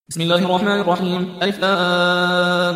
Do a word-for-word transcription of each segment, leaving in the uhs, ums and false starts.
بسم الله الرحمن الرحيم. ألف لام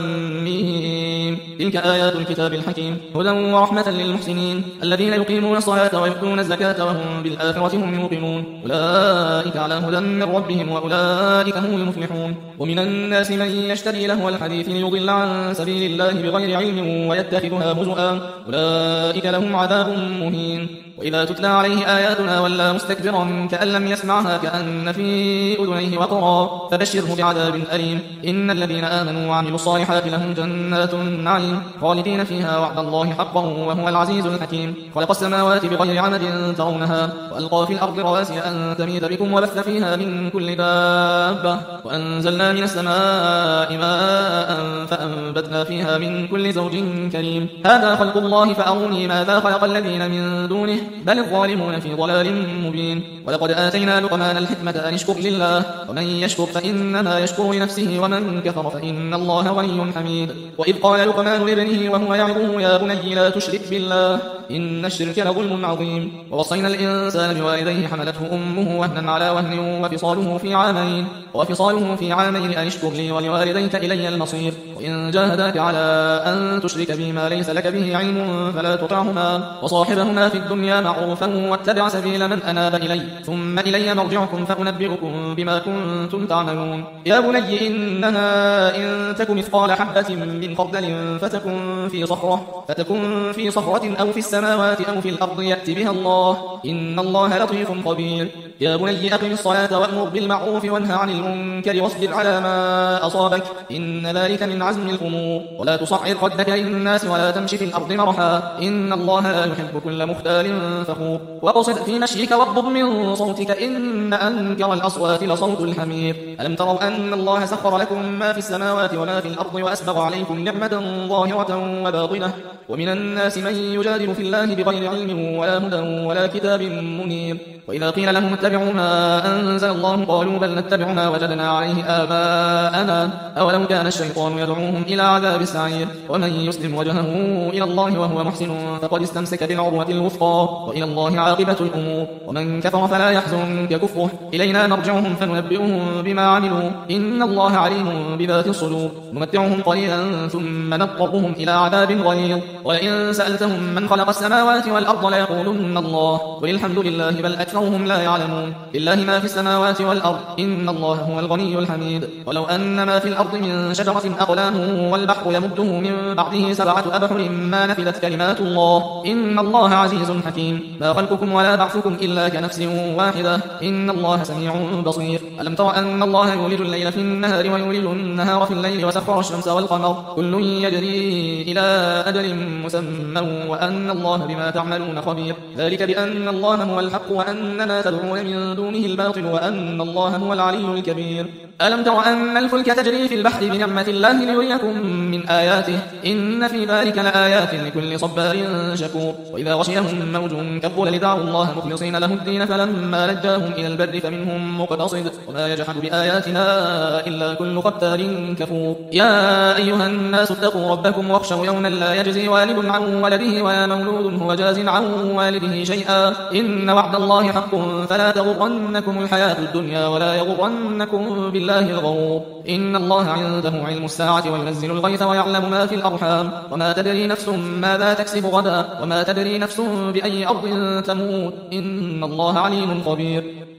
ميم. تلك آيات الكتاب الحكيم هدى ورحمة للمحسنين الذين يقيمون الصلاة ويؤتون الزكاة وهم بالآخرة هم يوقنون أولئك على هدى من ربهم وأولئك هم المفلحون. ومن الناس من يشتري لهو الحديث ليضل عن سبيل الله بغير علم ويتخذها هزؤا أولئك لهم عذاب مهين. وإذا تتلى عليه آياتنا ولى مستكبرا كأن لم يسمعها كأن في أذنيه وقرا فبشره بعذاب أليم. إن الذين آمنوا وعملوا الصالحات لهم جنات النعيم خالدين فيها وعد الله حقا وهو العزيز الحكيم. خلق السماوات بغير عمد ترونها وألقى في الأرض رواسي أن تميد بكم وبث فيها من كل دابة وأنزلنا من السماء ماء فأنبتنا فيها من كل زوج كريم. هذا خلق الله فأروني ماذا خلق الذين من دونه بل الظالمون في ضلال مبين. ولقد آتينا لقمان الحكمة أن اشكر لله ومن يشكر فإنما يشكر لنفسه ومن كفر فإن الله غني حميد. وإذ قال لقمان لابنه وهو يعظه يا بني لا تشرك بالله إن الشرك لظلم عظيم. ووصينا الإنسان بوالديه حملته أمه وهنا على وهن وفصاله في عامين وفصاله في عامين أن اشكر لي ولوالديك إلي المصير. وإن جاهداك على أن تشرك بي ما ليس لك به علم فلا تطعهما وصاحبهما في الدنيا معروفا واتبع سبيل من أناب إلي ثم إلي مرجعكم فأنبئكم بما كنتم تعملون. يا بني إنها إن تك مثقال حبة من خردل فتكن في صخرة فتكن في صخرة أو في السماوات أو في الأرض يأتي بها الله إن الله لطيف خبير. يا بني أقم الصلاة وأمر بالمعروف وانهى عن المنكر واصبر على ما أصابك إن ذلك من عزم الأمور. ولا تصعر خدك للناس ولا تمشي في الأرض مرحا إن الله لا يحب كل مختال فخور. وقصد في مشيك واغضض من صوتك إن أنكر الأصوات لصوت الحمير. ألم تروا أن الله سخر لكم ما في السماوات وما في الأرض وأسبغ عليكم نعمة ظاهرة وباطنة ومن الناس من يجادل في الله بغير علم ولا هدى ولا كتاب منير. وإذا قيل لهم اتبعوا ما أنزل الله قالوا بل نتبع ما وجدنا عليه آباءنا أولو كان الشيطان يدعوهم إلى عذاب السعير. ومن يسلم وجهه إلى الله وهو محسن فقد استمسك بالعروة الوثقى وإلى الله عاقبة الأمور. ومن كفر فلا يحزنك كفره إلينا مرجعهم فننبئهم بما عملوا إن الله عليم بذات الصدور. نمتعهم قليلا ثم نضطرهم إلى عذاب غليظ. ولئن سألتهم من خلق السماوات والأرض ليقولن الله قل الحمد لله بل أكثرهم لا يعلمون. لله ما في السماوات والأرض إن الله هو الغني الحميد. ولو أن ما في الأرض من شجرة أقلام والبحر يمده من بعده سبعة أبحر ما نفذت كلمات الله إن الله عزيز حكيم. ما خلقكم ولا بعثكم إلا كنفس واحدة إن الله سميع بصير. ألم تر أن الله يولج الليل في النهار ويولج النهار في الليل وسخر الشمس والقمر كل يجري إلى أجل مسمى وأن الله بما تعملون خبير. ذلك بأن الله هو الحق وأن ما تدعون من دونه الباطل وأن الله هو العلي الكبير. ألم تر أن الفلك تجري في البحر بنعمة الله ليريكم من آياته إن في ذلك لآيات لكل صبار شكور. وإذا غشيهم موج كالظلل دعوا الله مخلصين له الدين فلما نجاهم إلى البر فمنهم مقتصد وما يجحد بآياتنا إلا كل ختار كفور. يا أيها الناس اتقوا ربكم واخشوا يوما لا يجزي والد عن ولده ولا مولود هو جاز عن والده شيئا إن وعد الله حق فلا تغرنكم الحياة الدنيا ولا يغرنكم بالله الغرور. إن الله عنده علم الساعة وينزل الغيث ويعلم ما في الأرحام وما تدري نفس ماذا تكسب غدا وما تدري نفس بأي أرض تموت إن الله عليم خبير.